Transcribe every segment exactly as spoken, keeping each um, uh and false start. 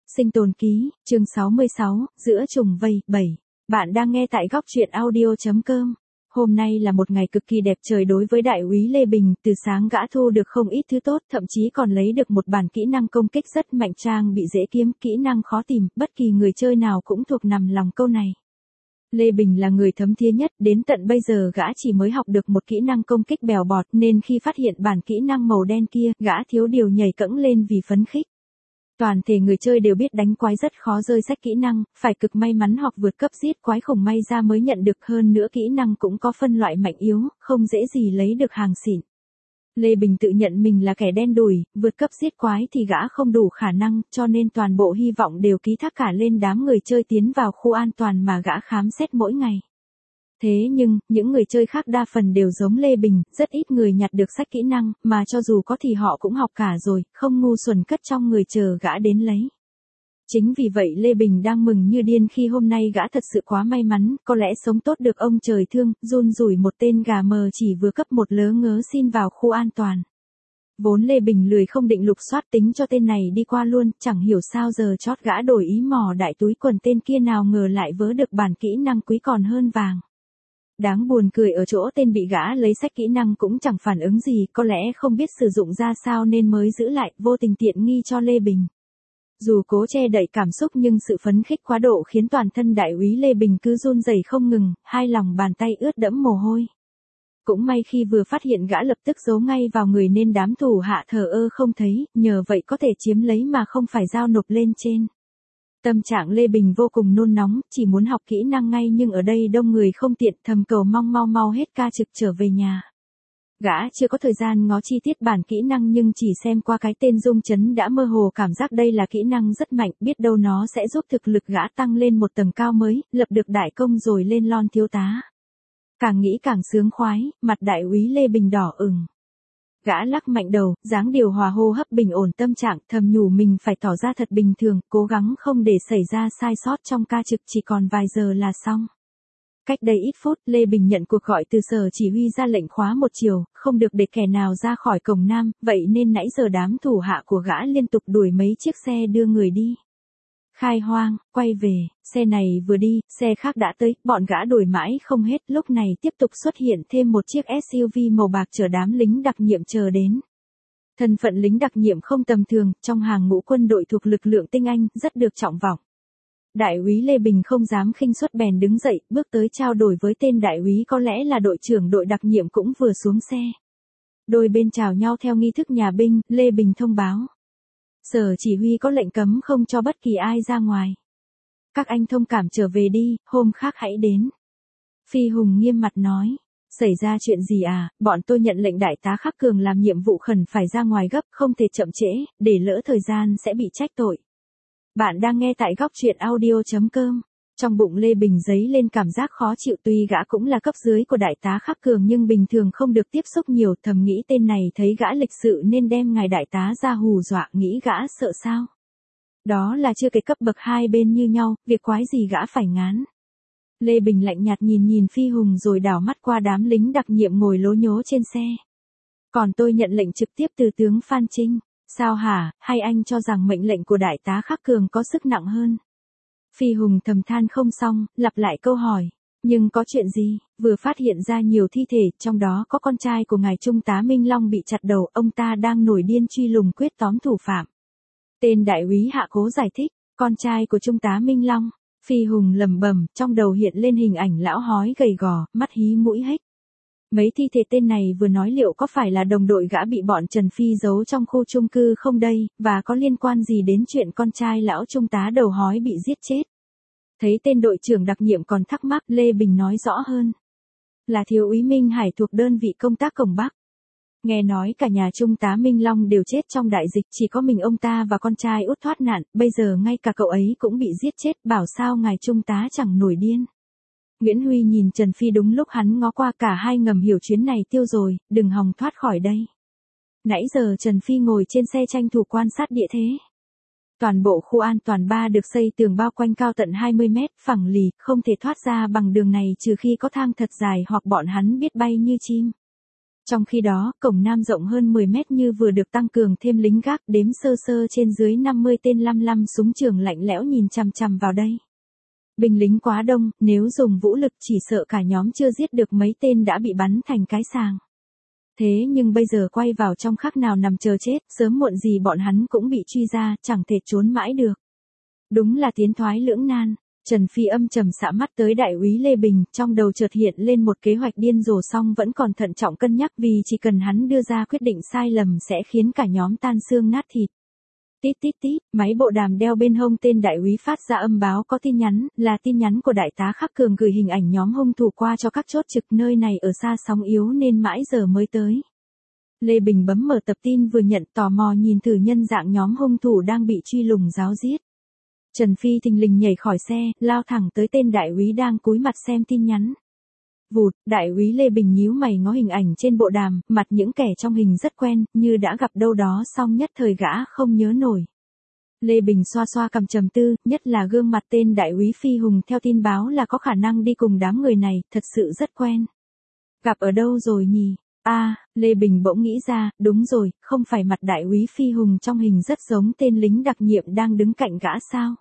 Sinh tồn ký, chương sáu mươi sáu, giữa trùng vây, bảy. Bạn đang nghe tại góc truyện audio chấm com. Hôm nay là một ngày cực kỳ đẹp trời đối với đại úy Lê Bình, từ sáng gã thu được không ít thứ tốt, thậm chí còn lấy được một bản kỹ năng công kích rất mạnh, trang bị dễ kiếm, kỹ năng khó tìm, bất kỳ người chơi nào cũng thuộc nằm lòng câu này. Lê Bình là người thấm thía nhất, đến tận bây giờ gã chỉ mới học được một kỹ năng công kích bèo bọt, nên khi phát hiện bản kỹ năng màu đen kia, gã thiếu điều nhảy cẫng lên vì phấn khích. Toàn thể người chơi đều biết đánh quái rất khó rơi sách kỹ năng, phải cực may mắn hoặc vượt cấp giết quái khủng may ra mới nhận được, hơn nữa kỹ năng cũng có phân loại mạnh yếu, không dễ gì lấy được hàng xịn. Lê Bình tự nhận mình là kẻ đen đủi, vượt cấp giết quái thì gã không đủ khả năng, cho nên toàn bộ hy vọng đều ký thác cả lên đám người chơi tiến vào khu an toàn mà gã khám xét mỗi ngày. Thế nhưng, những người chơi khác đa phần đều giống Lê Bình, rất ít người nhặt được sách kỹ năng, mà cho dù có thì họ cũng học cả rồi, không ngu xuẩn cất trong người chờ gã đến lấy. Chính vì vậy Lê Bình đang mừng như điên khi hôm nay gã thật sự quá may mắn, có lẽ sống tốt được ông trời thương, run rủi một tên gà mờ chỉ vừa cấp một lớ ngớ xin vào khu an toàn. Vốn Lê Bình lười không định lục soát tính cho tên này đi qua luôn, chẳng hiểu sao giờ chót gã đổi ý mò đại túi quần tên kia nào ngờ lại vớ được bản kỹ năng quý còn hơn vàng. Đáng buồn cười ở chỗ tên bị gã lấy sách kỹ năng cũng chẳng phản ứng gì, có lẽ không biết sử dụng ra sao nên mới giữ lại, vô tình tiện nghi cho Lê Bình. Dù cố che đậy cảm xúc nhưng sự phấn khích quá độ khiến toàn thân đại úy Lê Bình cứ run rẩy không ngừng, hai lòng bàn tay ướt đẫm mồ hôi. Cũng may khi vừa phát hiện gã lập tức giấu ngay vào người nên đám thủ hạ thờ ơ không thấy, nhờ vậy có thể chiếm lấy mà không phải giao nộp lên trên. Tâm trạng Lê Bình vô cùng nôn nóng, chỉ muốn học kỹ năng ngay nhưng ở đây đông người không tiện, thầm cầu mong mau mau hết ca trực trở về nhà. Gã chưa có thời gian ngó chi tiết bản kỹ năng nhưng chỉ xem qua cái tên Dung Chấn đã mơ hồ cảm giác đây là kỹ năng rất mạnh, biết đâu nó sẽ giúp thực lực gã tăng lên một tầng cao mới, lập được đại công rồi lên lon thiếu tá. Càng nghĩ càng sướng khoái, mặt đại úy Lê Bình đỏ ửng. Gã lắc mạnh đầu, dáng điều hòa hô hấp bình ổn tâm trạng, thầm nhủ mình phải tỏ ra thật bình thường, cố gắng không để xảy ra sai sót trong ca trực, chỉ còn vài giờ là xong. Cách đây ít phút, Lê Bình nhận cuộc gọi từ sở chỉ huy ra lệnh khóa một chiều, không được để kẻ nào ra khỏi cổng Nam, vậy nên nãy giờ đám thủ hạ của gã liên tục đuổi mấy chiếc xe đưa người đi. Khai hoang, quay về, xe này vừa đi, xe khác đã tới, bọn gã đuổi mãi không hết, lúc này tiếp tục xuất hiện thêm một chiếc ét u vê màu bạc chở đám lính đặc nhiệm chờ đến. Thân phận lính đặc nhiệm không tầm thường, trong hàng ngũ quân đội thuộc lực lượng tinh Anh, rất được trọng vọng. Đại úy Lê Bình không dám khinh suất bèn đứng dậy, bước tới trao đổi với tên đại úy có lẽ là đội trưởng đội đặc nhiệm cũng vừa xuống xe. Đôi bên chào nhau theo nghi thức nhà binh, Lê Bình thông báo. Sở chỉ huy có lệnh cấm không cho bất kỳ ai ra ngoài. Các anh thông cảm trở về đi, hôm khác hãy đến. Phi Hùng nghiêm mặt nói. Xảy ra chuyện gì à, bọn tôi nhận lệnh đại tá Khắc Cường làm nhiệm vụ khẩn phải ra ngoài gấp, không thể chậm trễ, để lỡ thời gian sẽ bị trách tội. Bạn đang nghe tại góc truyện audio chấm com. Trong bụng Lê Bình dấy lên cảm giác khó chịu, tuy gã cũng là cấp dưới của đại tá Khắc Cường nhưng bình thường không được tiếp xúc nhiều, thầm nghĩ tên này thấy gã lịch sự nên đem ngài đại tá ra hù dọa, nghĩ gã sợ sao. Đó là chưa kể cấp bậc hai bên như nhau, việc quái gì gã phải ngán. Lê Bình lạnh nhạt nhìn nhìn Phi Hùng rồi đảo mắt qua đám lính đặc nhiệm ngồi lố nhố trên xe. Còn tôi nhận lệnh trực tiếp từ tướng Phan Trinh. Sao hả, hay anh cho rằng mệnh lệnh của đại tá Khắc Cường có sức nặng hơn? Phi Hùng thầm than không xong, lặp lại câu hỏi. Nhưng có chuyện gì? Vừa phát hiện ra nhiều thi thể, trong đó có con trai của ngài Trung tá Minh Long bị chặt đầu, ông ta đang nổi điên truy lùng quyết tóm thủ phạm. Tên đại úy hạ cố giải thích, con trai của Trung tá Minh Long. Phi Hùng lẩm bẩm, trong đầu hiện lên hình ảnh lão hói gầy gò, mắt hí mũi hếch. Mấy thi thể tên này vừa nói liệu có phải là đồng đội gã bị bọn Trần Phi giấu trong khu chung cư không đây, và có liên quan gì đến chuyện con trai lão trung tá đầu hói bị giết chết? Thấy tên đội trưởng đặc nhiệm còn thắc mắc, Lê Bình nói rõ hơn. Là thiếu úy Minh Hải thuộc đơn vị công tác Cổng Bắc. Nghe nói cả nhà Trung tá Minh Long đều chết trong đại dịch, chỉ có mình ông ta và con trai út thoát nạn, bây giờ ngay cả cậu ấy cũng bị giết chết, bảo sao ngài Trung tá chẳng nổi điên. Nguyễn Huy nhìn Trần Phi đúng lúc hắn ngó qua, cả hai ngầm hiểu chuyến này tiêu rồi, đừng hòng thoát khỏi đây. Nãy giờ Trần Phi ngồi trên xe tranh thủ quan sát địa thế. Toàn bộ khu an toàn ba được xây tường bao quanh cao tận hai mươi mét, phẳng lì, không thể thoát ra bằng đường này trừ khi có thang thật dài hoặc bọn hắn biết bay như chim. Trong khi đó, cổng nam rộng hơn mười mét như vừa được tăng cường thêm lính gác, đếm sơ sơ trên dưới năm mươi tên lăm lăm súng trường lạnh lẽo nhìn chằm chằm vào đây. Binh lính quá đông, nếu dùng vũ lực chỉ sợ cả nhóm chưa giết được mấy tên đã bị bắn thành cái sàng. Thế nhưng bây giờ quay vào trong khắc nào nằm chờ chết, sớm muộn gì bọn hắn cũng bị truy ra, chẳng thể trốn mãi được. Đúng là tiến thoái lưỡng nan. Trần Phi âm trầm xạ mắt tới đại úy Lê Bình, trong đầu chợt hiện lên một kế hoạch điên rồ, song vẫn còn thận trọng cân nhắc vì chỉ cần hắn đưa ra quyết định sai lầm sẽ khiến cả nhóm tan xương nát thịt. Tít tít tít, máy bộ đàm đeo bên hông tên đại úy phát ra âm báo có tin nhắn, là tin nhắn của đại tá Khắc Cường gửi hình ảnh nhóm hung thủ qua cho các chốt trực, nơi này ở xa sóng yếu nên mãi giờ mới tới. Lê Bình bấm mở tập tin vừa nhận, tò mò nhìn thử nhân dạng nhóm hung thủ đang bị truy lùng giáo giết. Trần Phi thình lình nhảy khỏi xe, lao thẳng tới tên đại úy đang cúi mặt xem tin nhắn. Vụt, đại úy Lê Bình nhíu mày ngó hình ảnh trên bộ đàm, mặt những kẻ trong hình rất quen, như đã gặp đâu đó, song nhất thời gã không nhớ nổi. Lê Bình xoa xoa cằm trầm tư, nhất là gương mặt tên đại úy Phi Hùng theo tin báo là có khả năng đi cùng đám người này, thật sự rất quen. Gặp ở đâu rồi nhỉ? A, à, Lê Bình bỗng nghĩ ra, đúng rồi, không phải mặt đại úy Phi Hùng trong hình rất giống tên lính đặc nhiệm đang đứng cạnh gã sao?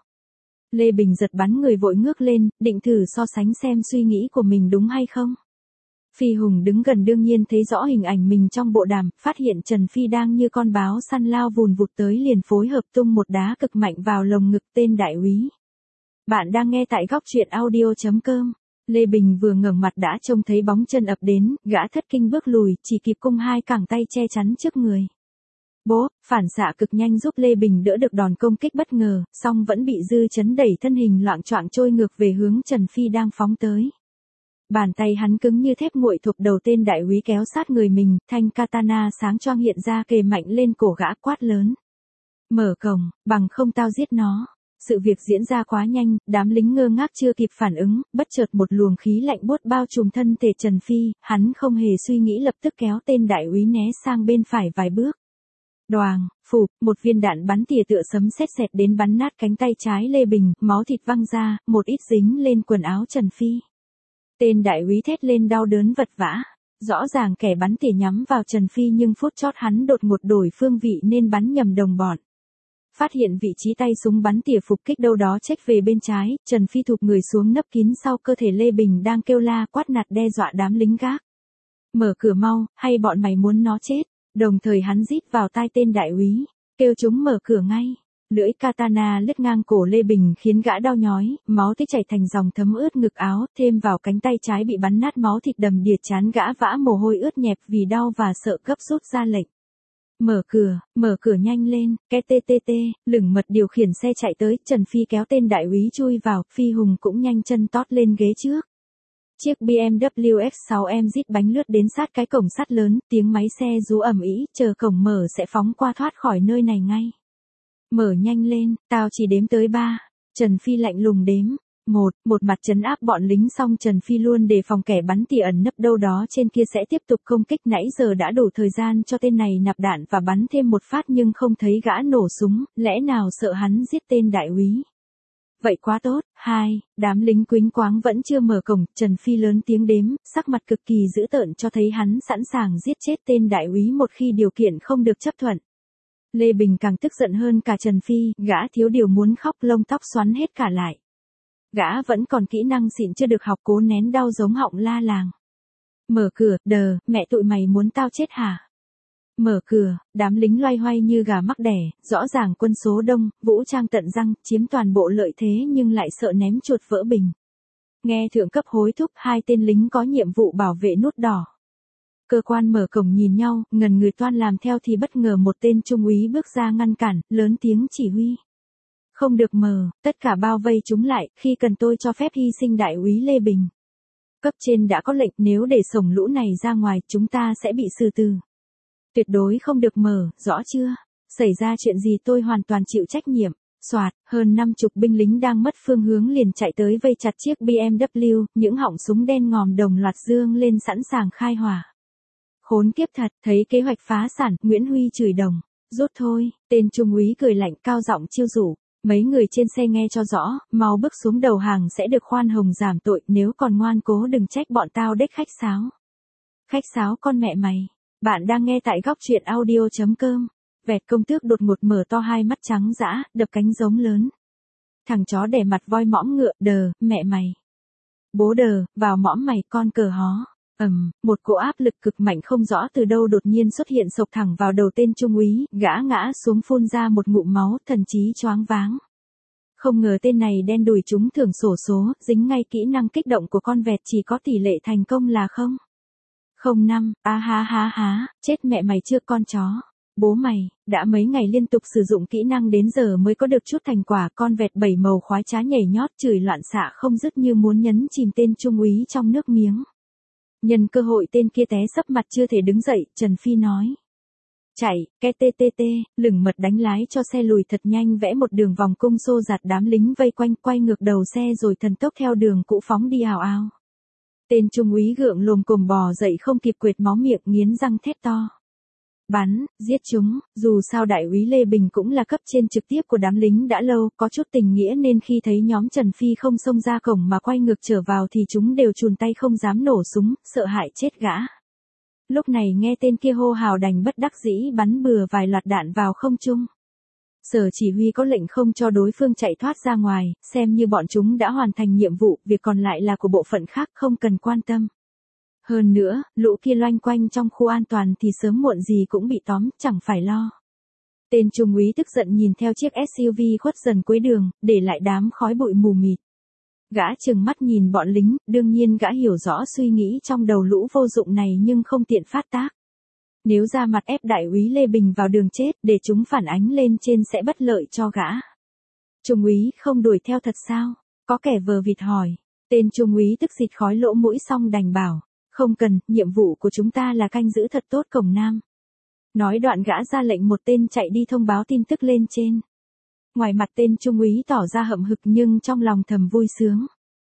Lê Bình giật bắn người vội ngước lên, định thử so sánh xem suy nghĩ của mình đúng hay không. Phi Hùng đứng gần đương nhiên thấy rõ hình ảnh mình trong bộ đàm, phát hiện Trần Phi đang như con báo săn lao vùn vụt tới liền phối hợp tung một đá cực mạnh vào lồng ngực tên đại úy. Bạn đang nghe tại góc truyện audio chấm com. Lê Bình vừa ngẩng mặt đã trông thấy bóng chân ập đến, gã thất kinh bước lùi, chỉ kịp cung hai cẳng tay che chắn trước người. Bố, phản xạ cực nhanh giúp Lê Bình đỡ được đòn công kích bất ngờ, song vẫn bị dư chấn đẩy thân hình loạng choạng trôi ngược về hướng Trần Phi đang phóng tới. Bàn tay hắn cứng như thép nguội thuộc đầu tên đại úy kéo sát người mình, thanh katana sáng choang hiện ra kề mạnh lên cổ gã, quát lớn. Mở cổng, bằng không tao giết nó. Sự việc diễn ra quá nhanh, đám lính ngơ ngác chưa kịp phản ứng, bất chợt một luồng khí lạnh buốt bao trùm thân thể Trần Phi, hắn không hề suy nghĩ lập tức kéo tên đại úy né sang bên phải vài bước. Đoàng, phụp, một viên đạn bắn tỉa tựa sấm sét xẹt đến bắn nát cánh tay trái Lê Bình, máu thịt văng ra, một ít dính lên quần áo Trần Phi. Tên đại úy thét lên đau đớn vật vã. Rõ ràng kẻ bắn tỉa nhắm vào Trần Phi nhưng phút chót hắn đột ngột đổi phương vị nên bắn nhầm đồng bọn. Phát hiện vị trí tay súng bắn tỉa phục kích đâu đó chếch về bên trái, Trần Phi thụp người xuống nấp kín sau cơ thể Lê Bình đang kêu la quát nạt đe dọa đám lính gác. Mở cửa mau, hay bọn mày muốn nó chết, đồng thời hắn rít vào tai tên đại úy, kêu chúng mở cửa ngay. Lưỡi katana lướt ngang cổ Lê Bình khiến gã đau nhói, máu tươi chảy thành dòng thấm ướt ngực áo, thêm vào cánh tay trái bị bắn nát máu thịt đầm đìa, chán gã vã mồ hôi ướt nhẹp vì đau và sợ gấp rút ra lệnh. Mở cửa, mở cửa nhanh lên, cái tê tê tê, lửng mật điều khiển xe chạy tới, Trần Phi kéo tên đại úy chui vào, Phi Hùng cũng nhanh chân tót lên ghế trước. Chiếc bê em vê X sáu em rít bánh lướt đến sát cái cổng sắt lớn, tiếng máy xe rú ầm ĩ, chờ cổng mở sẽ phóng qua thoát khỏi nơi này ngay. Mở nhanh lên, tao chỉ đếm tới ba. Trần Phi lạnh lùng đếm. Một, một mặt trấn áp bọn lính xong Trần Phi luôn đề phòng kẻ bắn tỉa ẩn nấp đâu đó trên kia sẽ tiếp tục công kích, nãy giờ đã đủ thời gian cho tên này nạp đạn và bắn thêm một phát nhưng không thấy gã nổ súng, lẽ nào sợ hắn giết tên đại úy. Vậy quá tốt. Hai, đám lính quýnh quáng vẫn chưa mở cổng, Trần Phi lớn tiếng đếm, sắc mặt cực kỳ dữ tợn cho thấy hắn sẵn sàng giết chết tên đại úy một khi điều kiện không được chấp thuận. Lê Bình càng tức giận hơn cả Trần Phi, gã thiếu điều muốn khóc, lông tóc xoắn hết cả lại. Gã vẫn còn kỹ năng xịn chưa được học, cố nén đau giống họng la làng. Mở cửa, đờ, mẹ tụi mày muốn tao chết hả? Mở cửa, đám lính loay hoay như gà mắc đẻ, rõ ràng quân số đông, vũ trang tận răng, chiếm toàn bộ lợi thế nhưng lại sợ ném chuột vỡ bình. Nghe thượng cấp hối thúc, hai tên lính có nhiệm vụ bảo vệ nút đỏ. Cơ quan mở cổng nhìn nhau, ngần người toan làm theo thì bất ngờ một tên trung úy bước ra ngăn cản, lớn tiếng chỉ huy. Không được mở, tất cả bao vây chúng lại, khi cần tôi cho phép hy sinh đại úy Lê Bình. Cấp trên đã có lệnh, nếu để sổng lũ này ra ngoài chúng ta sẽ bị xử tử. Tuyệt đối không được mở, rõ chưa? Xảy ra chuyện gì tôi hoàn toàn chịu trách nhiệm. Soạt, hơn năm chục binh lính đang mất phương hướng liền chạy tới vây chặt chiếc bê em vê, những họng súng đen ngòm đồng loạt dương lên sẵn sàng khai hỏa. Khốn kiếp thật, thấy kế hoạch phá sản, Nguyễn Huy chửi đồng. Rút thôi, tên trung úy cười lạnh cao giọng chiêu dụ. Mấy người trên xe nghe cho rõ, mau bước xuống đầu hàng sẽ được khoan hồng giảm tội, nếu còn ngoan cố đừng trách bọn tao đếch khách sáo. Khách sáo con mẹ mày. Bạn đang nghe tại góc truyện audio.com. Vẹt công tước đột ngột mở to hai mắt trắng dã, đập cánh giống lớn. Thằng chó đẻ mặt voi mõm ngựa, đờ, mẹ mày. Bố đờ, vào mõm mày con cờ hó. Ầm, một cỗ áp lực cực mạnh không rõ từ đâu đột nhiên xuất hiện sộc thẳng vào đầu tên trung úy, gã ngã xuống phun ra một ngụm máu, thần trí choáng váng. Không ngờ tên này đen đủi trúng thưởng xổ số, dính ngay kỹ năng kích động của con vẹt chỉ có tỷ lệ thành công là không. Không năm, a ha ha ha, chết mẹ mày chưa con chó. Bố mày, đã mấy ngày liên tục sử dụng kỹ năng đến giờ mới có được chút thành quả, con vẹt bảy màu khoái trá nhảy nhót chửi loạn xạ không dứt như muốn nhấn chìm tên trung úy trong nước miếng. Nhân cơ hội tên kia té sấp mặt chưa thể đứng dậy, Trần Phi nói. Chạy, ke tê tê tê, lửng mật đánh lái cho xe lùi thật nhanh vẽ một đường vòng cung xô giạt đám lính vây quanh, quay ngược đầu xe rồi thần tốc theo đường cũ phóng đi ào ào. Tên trung úy gượng lồm cồm bò dậy không kịp quệt máu miệng nghiến răng thét to. Bắn, giết chúng, dù sao đại úy Lê Bình cũng là cấp trên trực tiếp của đám lính đã lâu, có chút tình nghĩa nên khi thấy nhóm Trần Phi không xông ra cổng mà quay ngược trở vào thì chúng đều chùn tay không dám nổ súng, sợ hại chết gã. Lúc này nghe tên kia hô hào đành bất đắc dĩ bắn bừa vài loạt đạn vào không trung. Sở chỉ huy có lệnh không cho đối phương chạy thoát ra ngoài, xem như bọn chúng đã hoàn thành nhiệm vụ, việc còn lại là của bộ phận khác không cần quan tâm. Hơn nữa, lũ kia loanh quanh trong khu an toàn thì sớm muộn gì cũng bị tóm, chẳng phải lo. Tên trung úy tức giận nhìn theo chiếc ét u vê khuất dần cuối đường, để lại đám khói bụi mù mịt. Gã trừng mắt nhìn bọn lính, đương nhiên gã hiểu rõ suy nghĩ trong đầu lũ vô dụng này nhưng không tiện phát tác. Nếu ra mặt ép đại úy Lê Bình vào đường chết để chúng phản ánh lên trên sẽ bất lợi cho gã. Trung úy không đuổi theo thật sao? Có kẻ vờ vịt hỏi. Tên trung úy tức xịt khói lỗ mũi xong đành bảo. Không cần, nhiệm vụ của chúng ta là canh giữ thật tốt cổng Nam. Nói đoạn gã ra lệnh một tên chạy đi thông báo tin tức lên trên. Ngoài mặt tên trung úy tỏ ra hậm hực nhưng trong lòng thầm vui sướng.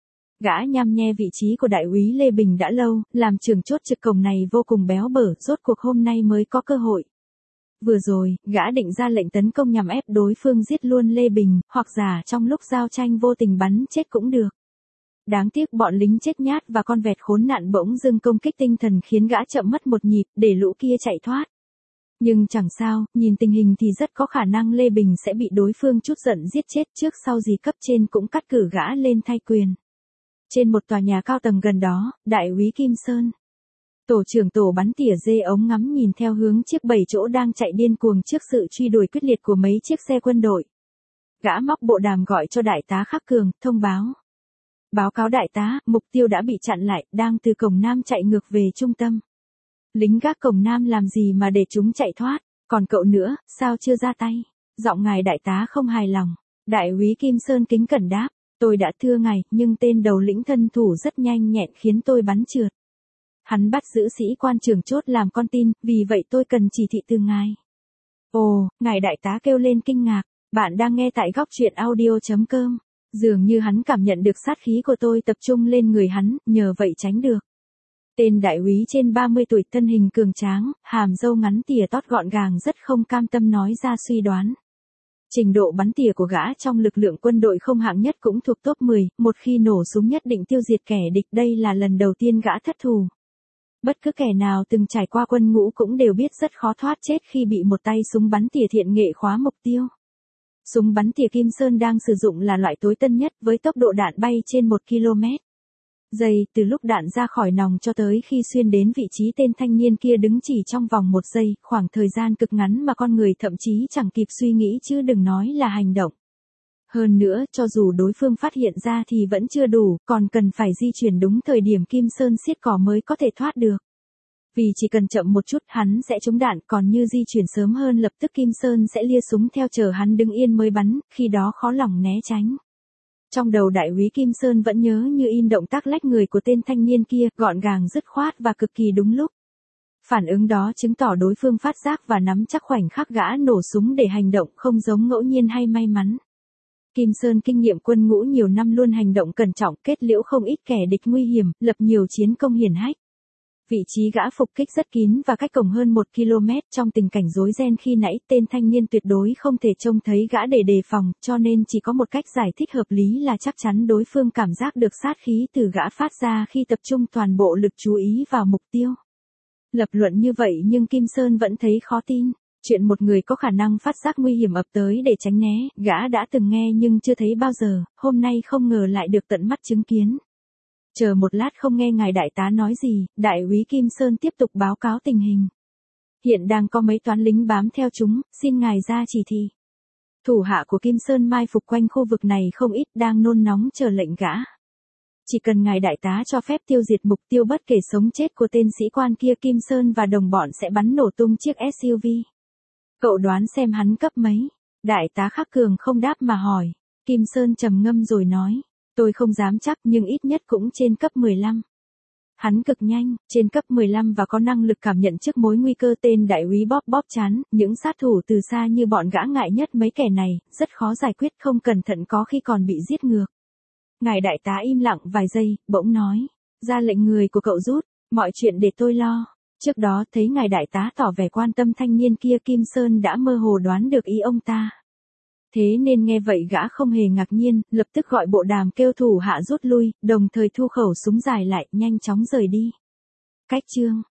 Gã nhăm nhe vị trí của đại úy Lê Bình đã lâu, làm trưởng chốt trực cổng này vô cùng béo bở, rốt cuộc hôm nay mới có cơ hội. Vừa rồi, gã định ra lệnh tấn công nhằm ép đối phương giết luôn Lê Bình, hoặc giả trong lúc giao tranh vô tình bắn chết cũng được. Đáng tiếc bọn lính chết nhát và con vẹt khốn nạn bỗng dưng công kích tinh thần khiến gã chậm mất một nhịp, để lũ kia chạy thoát. Nhưng chẳng sao, nhìn tình hình thì rất có khả năng Lê Bình sẽ bị đối phương chút giận giết chết trước sau gì cấp trên cũng cắt cử gã lên thay quyền. Trên một tòa nhà cao tầng gần đó, đại úy Kim Sơn, tổ trưởng tổ bắn tỉa dê ống ngắm nhìn theo hướng chiếc bảy chỗ đang chạy điên cuồng trước sự truy đuổi quyết liệt của mấy chiếc xe quân đội. Gã móc bộ đàm gọi cho đại tá Khắc Cường, thông báo. Báo cáo đại tá, mục tiêu đã bị chặn lại, đang từ cổng Nam chạy ngược về trung tâm. Lính gác cổng Nam làm gì mà để chúng chạy thoát, còn cậu nữa, sao chưa ra tay? Giọng ngài đại tá không hài lòng. Đại úy Kim Sơn kính cẩn đáp, tôi đã thưa ngài, nhưng tên đầu lĩnh thân thủ rất nhanh nhẹn khiến tôi bắn trượt. Hắn bắt giữ sĩ quan trưởng chốt làm con tin, vì vậy tôi cần chỉ thị từ ngài. Ồ, ngài đại tá kêu lên kinh ngạc, bạn đang nghe tại góc truyện audio.com. Dường như hắn cảm nhận được sát khí của tôi tập trung lên người hắn, nhờ vậy tránh được. Tên đại úy trên ba mươi tuổi thân hình cường tráng, hàm râu ngắn tỉa tót gọn gàng rất không cam tâm nói ra suy đoán. Trình độ bắn tỉa của gã trong lực lượng quân đội không hạng nhất cũng thuộc top mười, một khi nổ súng nhất định tiêu diệt kẻ địch, đây là lần đầu tiên gã thất thủ. Bất cứ kẻ nào từng trải qua quân ngũ cũng đều biết rất khó thoát chết khi bị một tay súng bắn tỉa thiện nghệ khóa mục tiêu. Súng bắn tỉa Kim Sơn đang sử dụng là loại tối tân nhất với tốc độ đạn bay trên một ki lô mét giây, từ lúc đạn ra khỏi nòng cho tới khi xuyên đến vị trí tên thanh niên kia đứng chỉ trong vòng một giây, khoảng thời gian cực ngắn mà con người thậm chí chẳng kịp suy nghĩ chứ đừng nói là hành động. Hơn nữa, cho dù đối phương phát hiện ra thì vẫn chưa đủ, còn cần phải di chuyển đúng thời điểm Kim Sơn xiết cò mới có thể thoát được. Vì chỉ cần chậm một chút hắn sẽ trúng đạn, còn như di chuyển sớm hơn lập tức Kim Sơn sẽ lia súng theo chờ hắn đứng yên mới bắn, khi đó khó lòng né tránh. Trong đầu đại úy Kim Sơn vẫn nhớ như in động tác lách người của tên thanh niên kia, gọn gàng dứt khoát và cực kỳ đúng lúc. Phản ứng đó chứng tỏ đối phương phát giác và nắm chắc khoảnh khắc gã nổ súng để hành động, không giống ngẫu nhiên hay may mắn. Kim Sơn kinh nghiệm quân ngũ nhiều năm luôn hành động cẩn trọng, kết liễu không ít kẻ địch nguy hiểm, lập nhiều chiến công hiển hách. Vị trí gã phục kích rất kín và cách cổng hơn một ki lô mét, trong tình cảnh rối ren khi nãy tên thanh niên tuyệt đối không thể trông thấy gã để đề phòng, cho nên chỉ có một cách giải thích hợp lý là chắc chắn đối phương cảm giác được sát khí từ gã phát ra khi tập trung toàn bộ lực chú ý vào mục tiêu. Lập luận như vậy nhưng Kim Sơn vẫn thấy khó tin. Chuyện một người có khả năng phát giác nguy hiểm ập tới để tránh né, gã đã từng nghe nhưng chưa thấy bao giờ, hôm nay không ngờ lại được tận mắt chứng kiến. Chờ một lát không nghe ngài đại tá nói gì, đại úy Kim Sơn tiếp tục báo cáo tình hình. Hiện đang có mấy toán lính bám theo chúng, xin ngài ra chỉ thị. Thủ hạ của Kim Sơn mai phục quanh khu vực này không ít, đang nôn nóng chờ lệnh gã. Chỉ cần ngài đại tá cho phép tiêu diệt mục tiêu bất kể sống chết của tên sĩ quan kia, Kim Sơn và đồng bọn sẽ bắn nổ tung chiếc ét u vê. Cậu đoán xem hắn cấp mấy? Đại tá Khắc Cường không đáp mà hỏi. Kim Sơn trầm ngâm rồi nói, tôi không dám chắc nhưng ít nhất cũng trên cấp mười lăm. Hắn cực nhanh, trên cấp mười lăm và có năng lực cảm nhận trước mối nguy cơ. Tên đại úy bóp bóp chán, những sát thủ từ xa như bọn gã ngại nhất mấy kẻ này, rất khó giải quyết, không cẩn thận có khi còn bị giết ngược. Ngài đại tá im lặng vài giây, bỗng nói, ra lệnh người của cậu rút, mọi chuyện để tôi lo. Trước đó thấy ngài đại tá tỏ vẻ quan tâm thanh niên kia, Kim Sơn đã mơ hồ đoán được ý ông ta. Thế nên nghe vậy gã không hề ngạc nhiên, lập tức gọi bộ đàm kêu thủ hạ rút lui, đồng thời thu khẩu súng dài lại, nhanh chóng rời đi. Cách chương